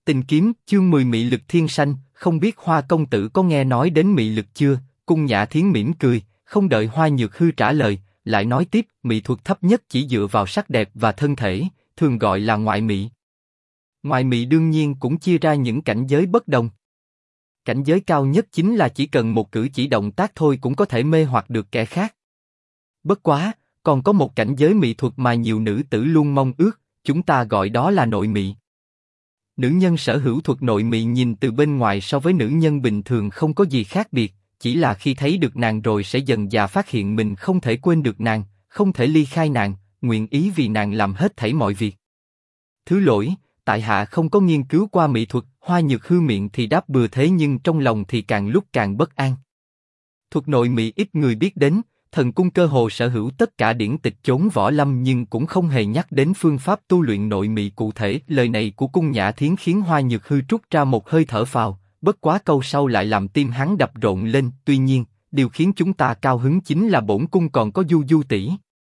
Tình kiếm, chương 10 mị lực thiên sanh, không biết Hoa công tử có nghe nói đến mị lực chưa? Cung Nhã Thiến mỉm cười, không đợi Hoa Nhược Hư trả lời, lại nói tiếp, mị thuật thấp nhất chỉ dựa vào sắc đẹp và thân thể, thường gọi là ngoại mị. Ngoại mị đương nhiên cũng chia ra những cảnh giới bất đồng. Cảnh giới cao nhất chính là chỉ cần một cử chỉ động tác thôi cũng có thể mê hoặc được kẻ khác. Bất quá, còn có một cảnh giới mị thuật mà nhiều nữ tử luôn mong ước, chúng ta gọi đó là nội mị. Nữ nhân sở hữu thuật nội mị nhìn từ bên ngoài so với nữ nhân bình thường không có gì khác biệt, chỉ là khi thấy được nàng rồi sẽ dần dà phát hiện mình không thể quên được nàng, không thể ly khai nàng, nguyện ý vì nàng làm hết thảy mọi việc. Thứ lỗi, tại hạ không có nghiên cứu qua mỹ thuật. Hoa Nhược Hư miệng thì đáp bừa thế nhưng trong lòng thì càng lúc càng bất an. Thuật nội mị ít người biết đến, thần cung cơ hồ sở hữu tất cả điển tịch chốn võ lâm nhưng cũng không hề nhắc đến phương pháp tu luyện nội mị cụ thể. Lời này của Cung Nhã Thiến khiến Hoa Nhược Hư trút ra một hơi thở phào, bất quá câu sau lại làm tim hắn đập rộn lên. Tuy nhiên, điều khiến chúng ta cao hứng chính là bổn cung còn có Du Du tỷ.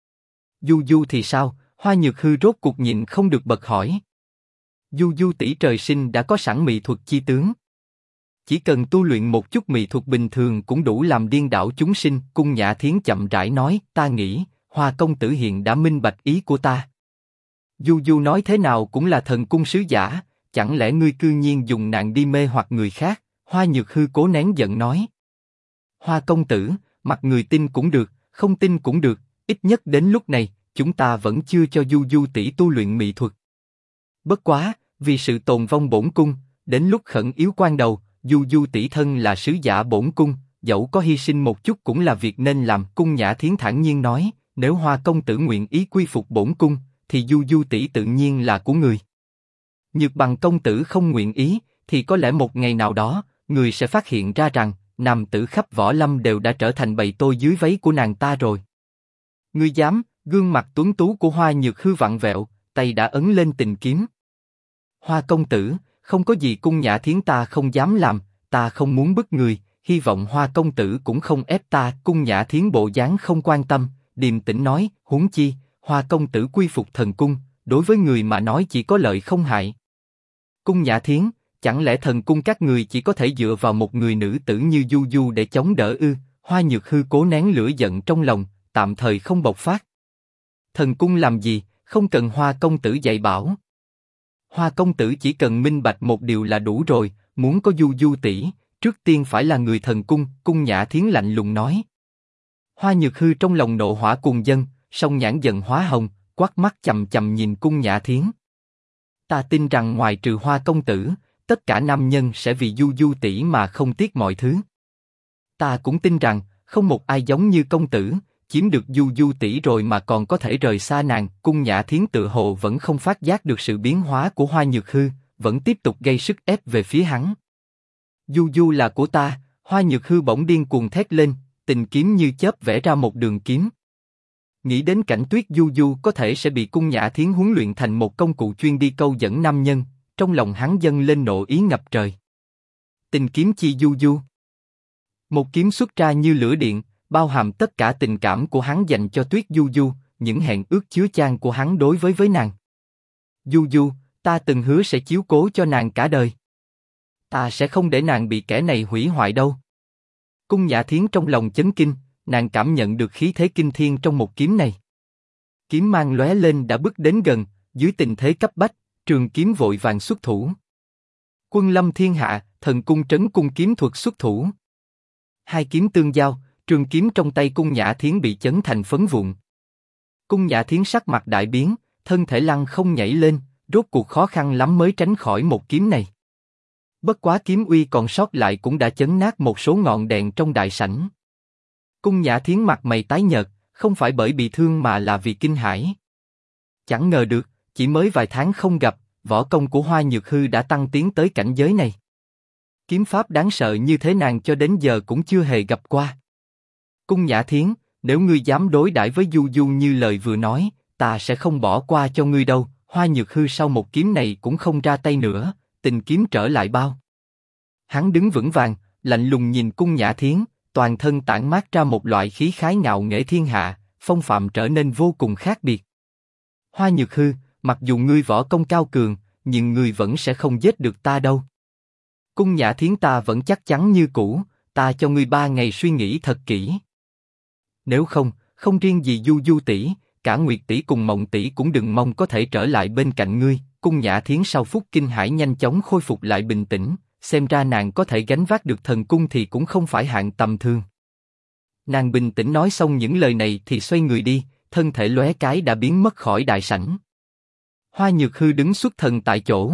Du Du thì sao? Hoa Nhược Hư rốt cuộc nhịn không được bật hỏi. Du Du tỷ trời sinh đã có sẵn mị thuật chi tướng. Chỉ cần tu luyện một chút mị thuật bình thường cũng đủ làm điên đảo chúng sinh. Cung Nhã Thiến chậm rãi nói, ta nghĩ, Hoa công tử hiện đã minh bạch ý của ta. Du Du nói thế nào cũng là thần cung sứ giả, chẳng lẽ ngươi cư nhiên dùng nàng đi mê hoặc người khác? Hoa Nhược Hư cố nén giận nói. Hoa công tử, mặc người tin cũng được, không tin cũng được, ít nhất đến lúc này, chúng ta vẫn chưa cho Du Du tỷ tu luyện mị thuật. Bất quá, vì sự tồn vong bổn cung, đến lúc khẩn yếu quan đầu, Du Du tỷ thân là sứ giả bổn cung, dẫu có hy sinh một chút cũng là việc nên làm. Cung Nhã Thiến thản nhiên nói, nếu Hoa công tử nguyện ý quy phục bổn cung, thì Du Du tỷ tự nhiên là của người. Nhược Bằng công tử không nguyện ý, thì có lẽ một ngày nào đó, người sẽ phát hiện ra rằng nam tử khắp võ lâm đều đã trở thành bầy tôi dưới váy của nàng ta rồi. Ngươi dám? Gương mặt tuấn tú của Hoa Nhược Hư vặn vẹo, tay đã ấn lên tình kiếm. Hoa công tử, không có gì Cung Nhã Thiến ta không dám làm, ta không muốn bức người, hy vọng Hoa công tử cũng không ép ta. Cung Nhã Thiến bộ dáng không quan tâm, điềm tĩnh nói, huống chi, Hoa công tử quy phục thần cung, đối với người mà nói chỉ có lợi không hại. Cung Nhã Thiến, chẳng lẽ thần cung các người chỉ có thể dựa vào một người nữ tử như Du Du để chống đỡ ư? Hoa Nhược Hư cố nén lửa giận trong lòng, tạm thời không bộc phát. Thần cung làm gì, không cần Hoa công tử dạy bảo. Hoa công tử chỉ cần minh bạch một điều là đủ rồi, muốn có Du Du tỷ, trước tiên phải là người thần cung. Cung Nhã Thiến lạnh lùng nói. Hoa Nhược Hư trong lòng nộ hỏa cuồng dâng, song nhãn dần hóa hồng, quắc mắt chằm chằm nhìn Cung Nhã Thiến. Ta tin rằng ngoài trừ Hoa công tử, tất cả nam nhân sẽ vì Du Du tỷ mà không tiếc mọi thứ. Ta cũng tin rằng không một ai giống như công tử, chiếm được Du Du tỷ rồi mà còn có thể rời xa nàng. Cung Nhã Thiến tự hồ vẫn không phát giác được sự biến hóa của Hoa Nhược Hư, vẫn tiếp tục gây sức ép về phía hắn. Du Du là của ta. Hoa Nhược Hư bỗng điên cuồng thét lên, tình kiếm như chớp vẽ ra một đường kiếm. Nghĩ đến cảnh Tuyết Du Du có thể sẽ bị Cung Nhã Thiến huấn luyện thành một công cụ chuyên đi câu dẫn nam nhân, trong lòng hắn dâng lên nộ ý ngập trời. Tình kiếm chi Du Du. Một kiếm xuất ra như lửa điện, bao hàm tất cả tình cảm của hắn dành cho Tuyết Du Du, những hẹn ước chứa chan của hắn đối với nàng. Du Du, ta từng hứa sẽ chiếu cố cho nàng cả đời. Ta sẽ không để nàng bị kẻ này hủy hoại đâu. Cung Nhã Thiến trong lòng chấn kinh, nàng cảm nhận được khí thế kinh thiên trong một kiếm này. Kiếm mang lóe lên đã bước đến gần, dưới tình thế cấp bách, trường kiếm vội vàng xuất thủ. Quân lâm thiên hạ, thần cung trấn cung kiếm thuật xuất thủ. Hai kiếm tương giao, trường kiếm trong tay Cung Nhã Thiến bị chấn thành phấn vụn. Cung Nhã Thiến sắc mặt đại biến, thân thể lăng không nhảy lên, rốt cuộc khó khăn lắm mới tránh khỏi một kiếm này. Bất quá kiếm uy còn sót lại cũng đã chấn nát một số ngọn đèn trong đại sảnh. Cung Nhã Thiến mặt mày tái nhợt, không phải bởi bị thương mà là vì kinh hãi. Chẳng ngờ được, chỉ mới vài tháng không gặp, võ công của Hoa Nhược Hư đã tăng tiến tới cảnh giới này. Kiếm pháp đáng sợ như thế nàng cho đến giờ cũng chưa hề gặp qua. Cung Nhã Thiến, nếu ngươi dám đối đãi với Du Du như lời vừa nói, ta sẽ không bỏ qua cho ngươi đâu. Hoa Nhược Hư sau một kiếm này cũng không ra tay nữa, tình kiếm trở lại bao. Hắn đứng vững vàng, lạnh lùng nhìn Cung Nhã Thiến, toàn thân tản mát ra một loại khí khái ngạo nghễ thiên hạ, phong phạm trở nên vô cùng khác biệt. Hoa Nhược Hư, mặc dù ngươi võ công cao cường, nhưng ngươi vẫn sẽ không giết được ta đâu. Cung Nhã Thiến ta vẫn chắc chắn như cũ, ta cho ngươi 3 ngày suy nghĩ thật kỹ. Nếu không, không riêng gì Du Du tỷ, cả Nguyệt tỷ cùng Mộng tỷ cũng đừng mong có thể trở lại bên cạnh ngươi. Cung Nhã Thiến sau phút kinh hãi nhanh chóng khôi phục lại bình tĩnh, xem ra nàng có thể gánh vác được thần cung thì cũng không phải hạng tầm thường. Nàng bình tĩnh nói xong những lời này thì xoay người đi, thân thể lóe cái đã biến mất khỏi đại sảnh. Hoa Nhược Hư đứng xuất thần tại chỗ.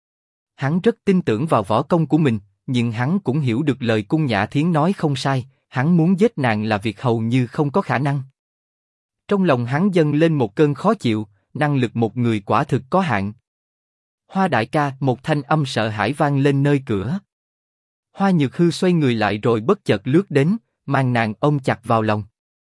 Hắn rất tin tưởng vào võ công của mình, nhưng hắn cũng hiểu được lời Cung Nhã Thiến nói không sai, hắn muốn giết nàng là việc hầu như không có khả năng. Trong lòng hắn dâng lên một cơn khó chịu, năng lực một người quả thực có hạn. Hoa đại ca, một thanh âm sợ hãi vang lên nơi cửa. Hoa Nhược Hư xoay người lại rồi bất chợt lướt đến, mang nàng ôm chặt vào lòng.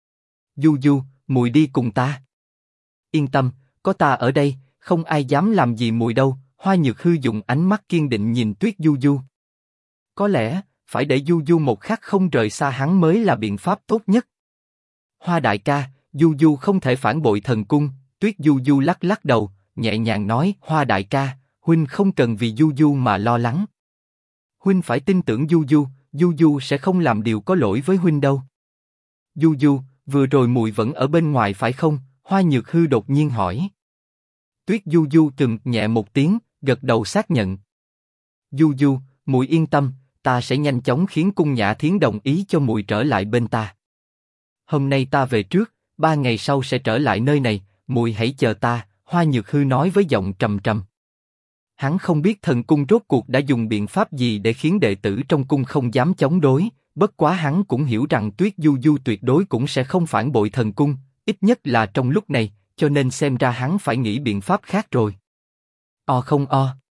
Du Du, muội đi cùng ta. Yên tâm, có ta ở đây, không ai dám làm gì muội đâu. Hoa Nhược Hư dùng ánh mắt kiên định nhìn Tuyết Du Du. Có lẽ phải để Du Du một khắc không rời xa hắn mới là biện pháp tốt nhất. Hoa đại ca, Du Du không thể phản bội thần cung. Tuyết Du Du lắc lắc đầu, nhẹ nhàng nói: Hoa đại ca, huynh không cần vì Du Du mà lo lắng. Huynh phải tin tưởng Du Du, Du Du sẽ không làm điều có lỗi với huynh đâu. Du Du, vừa rồi muội vẫn ở bên ngoài phải không? Hoa Nhược Hư đột nhiên hỏi. Tuyết Du Du nhẹ một tiếng, gật đầu xác nhận. Du Du, muội yên tâm, ta sẽ nhanh chóng khiến Cung Nhã Thiến đồng ý cho muội trở lại bên ta. Hôm nay ta về trước, 3 ngày sau sẽ trở lại nơi này, muội hãy chờ ta. Hoa Nhược Hư nói với giọng trầm trầm. Hắn không biết thần cung rốt cuộc đã dùng biện pháp gì để khiến đệ tử trong cung không dám chống đối, bất quá hắn cũng hiểu rằng Tuyết Du Du tuyệt đối cũng sẽ không phản bội thần cung, ít nhất là trong lúc này, cho nên xem ra hắn phải nghĩ biện pháp khác rồi. Không.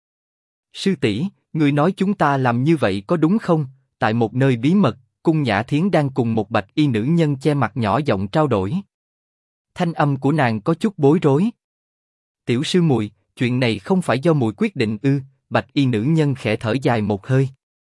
Sư tỷ, người nói chúng ta làm như vậy có đúng không? Tại một nơi bí mật, Cung Nhã Thiến đang cùng một bạch y nữ nhân che mặt nhỏ giọng trao đổi. Thanh âm của nàng có chút bối rối. Tiểu sư muội, chuyện này không phải do muội quyết định ư? Bạch y nữ nhân khẽ thở dài một hơi.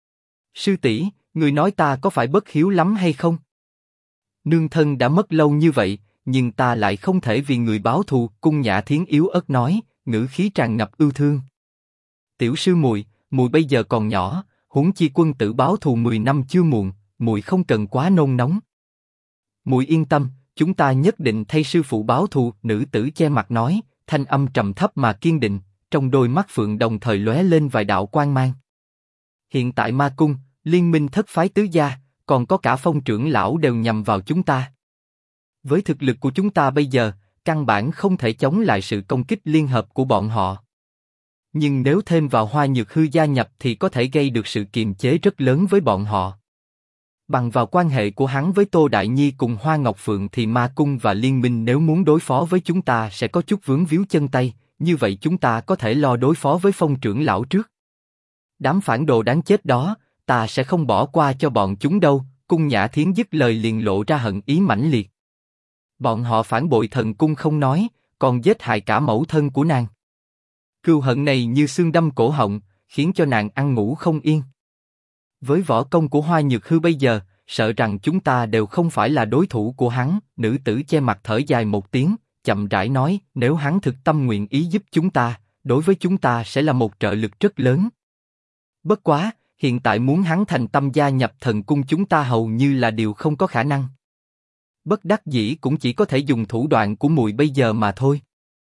Sư tỷ, người nói ta có phải bất hiếu lắm hay không? Nương thân đã mất lâu như vậy, nhưng ta lại không thể vì người báo thù. Cung Nhã Thiến yếu ớt nói, ngữ khí tràn ngập yêu thương. Tiểu sư muội, muội bây giờ còn nhỏ, huống chi quân tử báo thù 10 năm chưa muộn, muội không cần quá nôn nóng. Muội yên tâm, chúng ta nhất định thay sư phụ báo thù. Nữ tử che mặt nói, thanh âm trầm thấp mà kiên định, trong đôi mắt phượng đồng thời lóe lên vài đạo quang mang. Hiện tại ma cung, liên minh thất phái tứ gia, còn có cả Phong trưởng lão đều nhằm vào chúng ta. Với thực lực của chúng ta bây giờ, căn bản không thể chống lại sự công kích liên hợp của bọn họ. Nhưng nếu thêm vào Hoa Nhược Hư gia nhập thì có thể gây được sự kiềm chế rất lớn với bọn họ. Bằng vào quan hệ của hắn với Tô Đại Nhi cùng Hoa Ngọc Phượng thì ma cung và liên minh nếu muốn đối phó với chúng ta sẽ có chút vướng víu chân tay, như vậy chúng ta có thể lo đối phó với Phong trưởng lão trước. Đám phản đồ đáng chết đó, ta sẽ không bỏ qua cho bọn chúng đâu. Cung Nhã Thiến dứt lời liền lộ ra hận ý mãnh liệt. Bọn họ phản bội thần cung không nói, còn giết hại cả mẫu thân của nàng. Cừu hận này như xương đâm cổ họng, khiến cho nàng ăn ngủ không yên. Với võ công của Hoa Nhược Hư bây giờ, sợ rằng chúng ta đều không phải là đối thủ của hắn. Nữ tử che mặt thở dài một tiếng, chậm rãi nói, nếu hắn thực tâm nguyện ý giúp chúng ta, đối với chúng ta sẽ là một trợ lực rất lớn. Bất quá, hiện tại muốn hắn thành tâm gia nhập thần cung chúng ta hầu như là điều không có khả năng. Bất đắc dĩ cũng chỉ có thể dùng thủ đoạn của muội bây giờ mà thôi.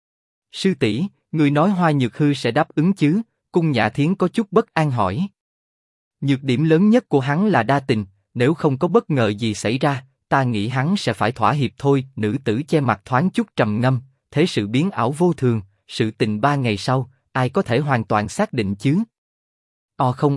Sư tỷ, người nói Hoa Nhược Hư sẽ đáp ứng chứ? Cung Nhã Thiến có chút bất an hỏi. Nhược điểm lớn nhất của hắn là đa tình, nếu không có bất ngờ gì xảy ra, ta nghĩ hắn sẽ phải thỏa hiệp thôi. Nữ tử che mặt thoáng chút trầm ngâm, thế sự biến ảo vô thường, sự tình 3 ngày sau, ai có thể hoàn toàn xác định chứ? Không.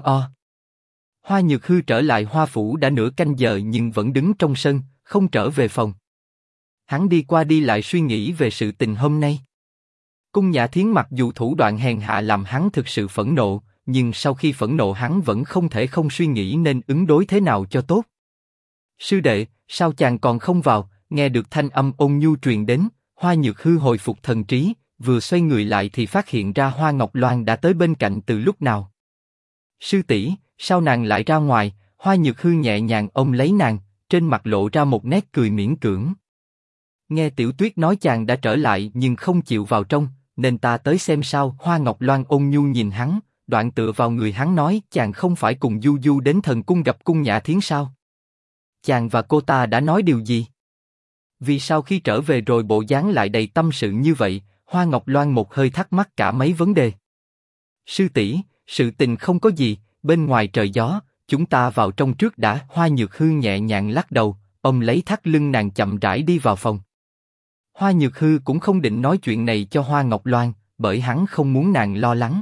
Hoa Nhược Hư trở lại Hoa Phủ đã nửa canh giờ nhưng vẫn đứng trong sân, không trở về phòng. Hắn đi qua đi lại suy nghĩ về sự tình hôm nay. Cung Nhã Thiến mặc dù thủ đoạn hèn hạ làm hắn thực sự phẫn nộ, nhưng sau khi phẫn nộ hắn vẫn không thể không suy nghĩ nên ứng đối thế nào cho tốt. Sư đệ, sao chàng còn không vào? Nghe được thanh âm ôn nhu truyền đến, Hoa Nhược Hư hồi phục thần trí, vừa xoay người lại thì phát hiện ra Hoa Ngọc Loan đã tới bên cạnh từ lúc nào. Sư tỷ, sao nàng lại ra ngoài? Hoa Nhược Hư nhẹ nhàng ôm lấy nàng, trên mặt lộ ra một nét cười miễn cưỡng. Nghe Tiểu Tuyết nói chàng đã trở lại nhưng không chịu vào trong, nên ta tới xem sao. Hoa Ngọc Loan ôn nhu nhìn hắn, đoạn tựa vào người hắn nói, chàng không phải cùng Du Du đến thần cung gặp Cung Nhã Thiến sao? Chàng và cô ta đã nói điều gì? Vì sao khi trở về rồi bộ dáng lại đầy tâm sự như vậy? Hoa Ngọc Loan một hơi thắc mắc cả mấy vấn đề. Sư tỷ, sự tình không có gì, bên ngoài trời gió, chúng ta vào trong trước đã. Hoa Nhược Hư nhẹ nhàng lắc đầu, ôm lấy thắt lưng nàng chậm rãi đi vào phòng. Hoa Nhược Hư cũng không định nói chuyện này cho Hoa Ngọc Loan, bởi hắn không muốn nàng lo lắng.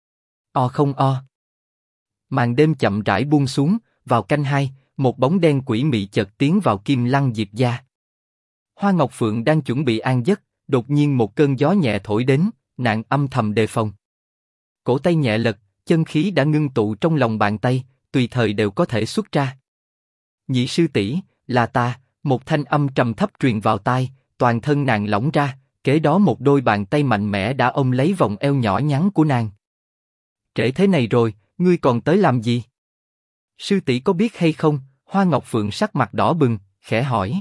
O không o. Màn đêm chậm rãi buông xuống, vào canh 2, một bóng đen quỷ mị chợt tiến vào Kim Lăng Diệp gia. Hoa Ngọc Phượng đang chuẩn bị an giấc, đột nhiên một cơn gió nhẹ thổi đến, nàng âm thầm đề phòng. Cổ tay nhẹ lật, chân khí đã ngưng tụ trong lòng bàn tay, tùy thời đều có thể xuất ra. Nhị sư tỷ, là ta. Một thanh âm trầm thấp truyền vào tai, toàn thân nàng lỏng ra, kế đó một đôi bàn tay mạnh mẽ đã ôm lấy vòng eo nhỏ nhắn của nàng. Trễ thế này rồi, ngươi còn tới làm gì? Sư tỷ có biết hay không? Hoa Ngọc Phượng sắc mặt đỏ bừng, khẽ hỏi.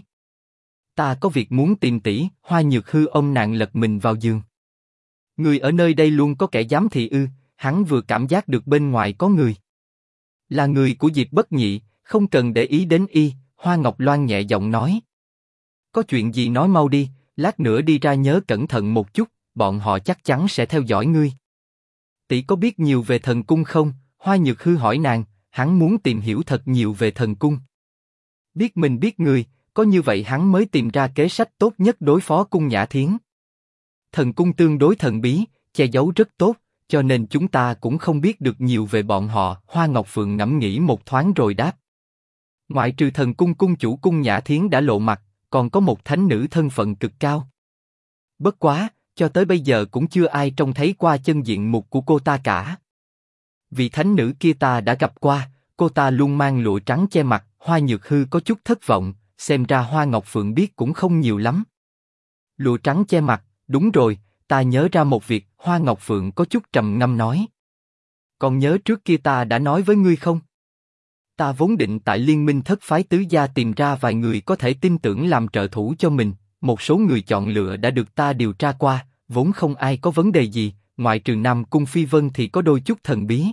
Ta có việc muốn tìm tỷ. Hoa Nhược Hư ôm nàng lật mình vào giường. Người ở nơi đây luôn có kẻ giám thị ư? Hắn vừa cảm giác được bên ngoài có người. Là người của Diệp Bất Nhị, không cần để ý đến y. Hoa Ngọc Loan nhẹ giọng nói. Có chuyện gì nói mau đi, lát nữa đi ra nhớ cẩn thận một chút, bọn họ chắc chắn sẽ theo dõi ngươi. Tỷ có biết nhiều về thần cung không? Hoa Nhược Hư hỏi nàng, hắn muốn tìm hiểu thật nhiều về thần cung. Biết mình biết người, có như vậy hắn mới tìm ra kế sách tốt nhất đối phó Cung Nhã Thiến. Thần cung tương đối thần bí, che giấu rất tốt, cho nên chúng ta cũng không biết được nhiều về bọn họ. Hoa Ngọc Phượng ngẫm nghĩ một thoáng rồi đáp. Ngoại trừ thần cung cung chủ Cung Nhã Thiến đã lộ mặt, còn có một thánh nữ thân phận cực cao. Bất quá, cho tới bây giờ cũng chưa ai trông thấy qua chân diện mục của cô ta cả. Vị thánh nữ kia ta đã gặp qua, cô ta luôn mang lụa trắng che mặt. Hoa Nhược Hư có chút thất vọng, xem ra Hoa Ngọc Phượng biết cũng không nhiều lắm. Lụa trắng che mặt, đúng rồi, ta nhớ ra một việc. Hoa Ngọc Phượng có chút trầm ngâm nói. Còn nhớ trước kia ta đã nói với ngươi không? Ta vốn định tại Liên Minh Thất Phái Tứ Gia tìm ra vài người có thể tin tưởng làm trợ thủ cho mình. Một số người chọn lựa đã được ta điều tra qua, vốn không ai có vấn đề gì, ngoại trừ Nam Cung Phi Vân thì có đôi chút thần bí.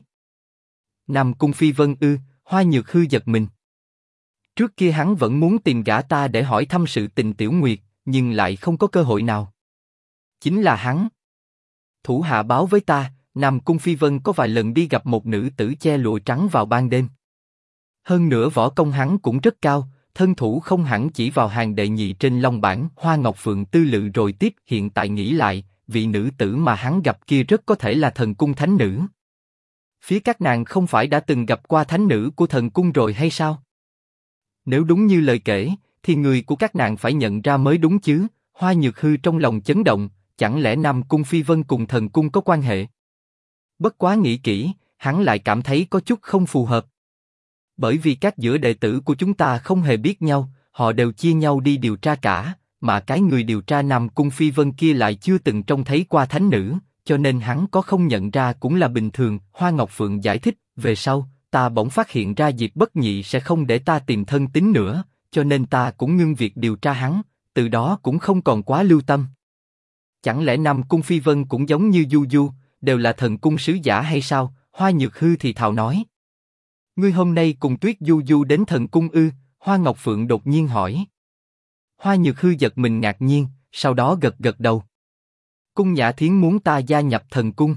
Nam Cung Phi Vân ư? Hoa Nhược Hư giật mình. Trước kia hắn vẫn muốn tìm gã ta để hỏi thăm sự tình Tiểu Nguyệt, nhưng lại không có cơ hội nào. Chính là hắn. Thủ hạ báo với ta, Nam Cung Phi Vân có vài lần đi gặp một nữ tử che lụa trắng vào ban đêm. Hơn nữa võ công hắn cũng rất cao, thân thủ không hẳn chỉ vào hàng đệ nhị trên long bảng. Hoa Ngọc Phượng tư lự rồi tiếp, hiện tại nghĩ lại, vị nữ tử mà hắn gặp kia rất có thể là thần cung thánh nữ. Phía các nàng không phải đã từng gặp qua thánh nữ của thần cung rồi hay sao? Nếu đúng như lời kể, thì người của các nàng phải nhận ra mới đúng chứ. Hoa Nhược Hư trong lòng chấn động, chẳng lẽ Nam Cung Phi Vân cùng thần cung có quan hệ? Bất quá nghĩ kỹ, hắn lại cảm thấy có chút không phù hợp. Bởi vì các giữa đệ tử của chúng ta không hề biết nhau, họ đều chia nhau đi điều tra cả, mà cái người điều tra Nam Cung Phi Vân kia lại chưa từng trông thấy qua thánh nữ, cho nên hắn có không nhận ra cũng là bình thường. Hoa Ngọc Phượng giải thích, về sau, ta bỗng phát hiện ra Diệp Bất Nhị sẽ không để ta tìm thân tín nữa, cho nên ta cũng ngưng việc điều tra hắn, từ đó cũng không còn quá lưu tâm. Chẳng lẽ Nam Cung Phi Vân cũng giống như Du Du, đều là thần cung sứ giả hay sao? Hoa Nhược Hư thì thào nói. Ngươi hôm nay cùng Tuyết Du Du đến thần cung ư? Hoa Ngọc Phượng đột nhiên hỏi. Hoa Nhược Hư giật mình ngạc nhiên, sau đó gật gật đầu. Cung Nhã Thiến muốn ta gia nhập thần cung.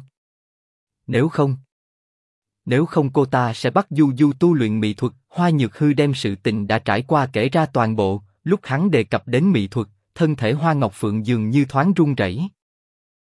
Nếu không cô ta sẽ bắt Du Du tu luyện mỹ thuật. Hoa Nhược Hư đem sự tình đã trải qua kể ra toàn bộ, lúc hắn đề cập đến mỹ thuật, thân thể Hoa Ngọc Phượng dường như thoáng run rẩy.